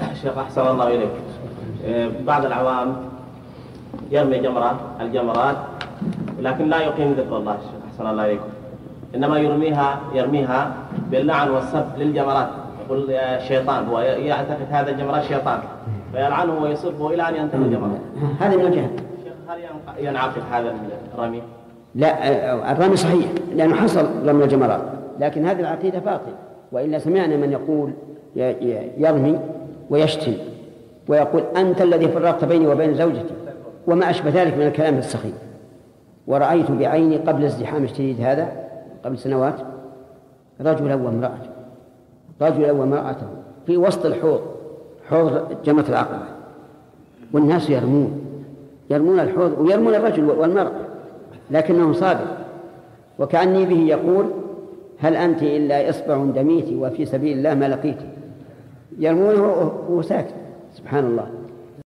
شيخ أحسن الله إليك. بعض العوام يرمي الجمرات لكن لا يقيم ذكر الله. شيخ أحسن الله إليكم، إنما يرميها باللعن والسب للجمرات، يقول يا شيطان، هو يعتقد هذا الجمرات شيطان فيلعنه ويسبه إلى أن ينتهي الجمرات. هذا من الجهل. هل ينعقد هذا الرمي؟ لا، الرمي صحيح لأنه حصل رمي الجمرات، لكن هذه العقيدة باطل. وإلا سمعنا من يقول يرمي ويشتم ويقول أنت الذي فرقت بيني وبين زوجتي وما أشبه ذلك من الكلام السخيف. ورأيت بعيني قبل ازدحام الشديد هذا قبل سنوات رجلا وامرأته في وسط حوض جمرة العقبة، والناس يرمون الحوض ويرمون الرجل والمرأة، لكنه صادق. وكأني به يقول هل أنت إلا إصبع دميت وفي سبيل الله ما لقيت. يرمونه وهو ساكت. سبحان الله.